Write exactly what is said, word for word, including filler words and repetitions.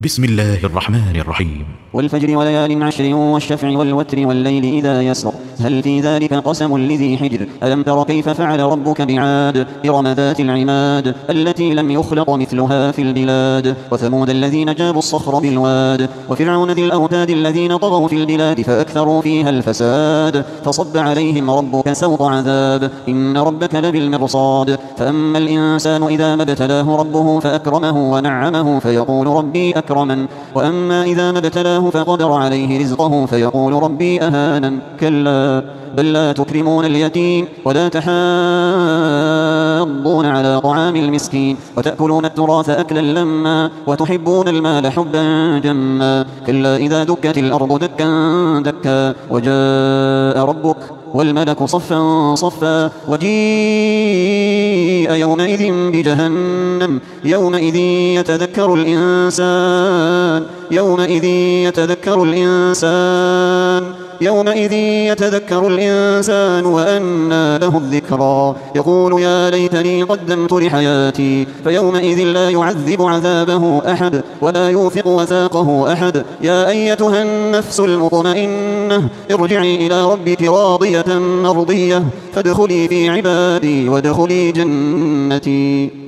بسم الله الرحمن الرحيم. والفجر وليال عشر والشفع والوتر والليل إذا يسر هل في ذلك قسم لذي حجر ألم تر كيف فعل ربك بعاد إرم ذات العماد التي لم يخلق مثلها في البلاد وثمود الذين جابوا الصخر بالواد وفرعون ذي الأوتاد الذين طغوا في البلاد فأكثروا فيها الفساد فصب عليهم ربك سوط عذاب إن ربك لبالمرصاد فأما الإنسان إذا ما ابتلاه ربه فأكرمه ونعمه فيقول ربي أكرمن وأما إذا ما ابتلاه فقدر عليه رزقه فيقول ربي أهانن كلا بل لا تكرمون اليتيم ولا تحاضون على طعام المسكين وتأكلون التراث أكلا لما وتحبون المال حبا جما كلا إذا دكت الأرض دكا دكا وجاء ربك والملك صفا صفا وجيء يومئذ بجهنم يومئذ يتذكر الإنسان يومئذ يتذكر الإنسان يومئذ يتذكر الإنسان وأنى له الذكرى يقول يا ليتني قدمت لحياتي فيومئذ لا يعذب عذابه أحد ولا يوثق وثاقه أحد يا أيتها النفس المطمئنة ارجعي إلى ربك راضية مرضية فادخلي في عبادي وادخلي جنتي.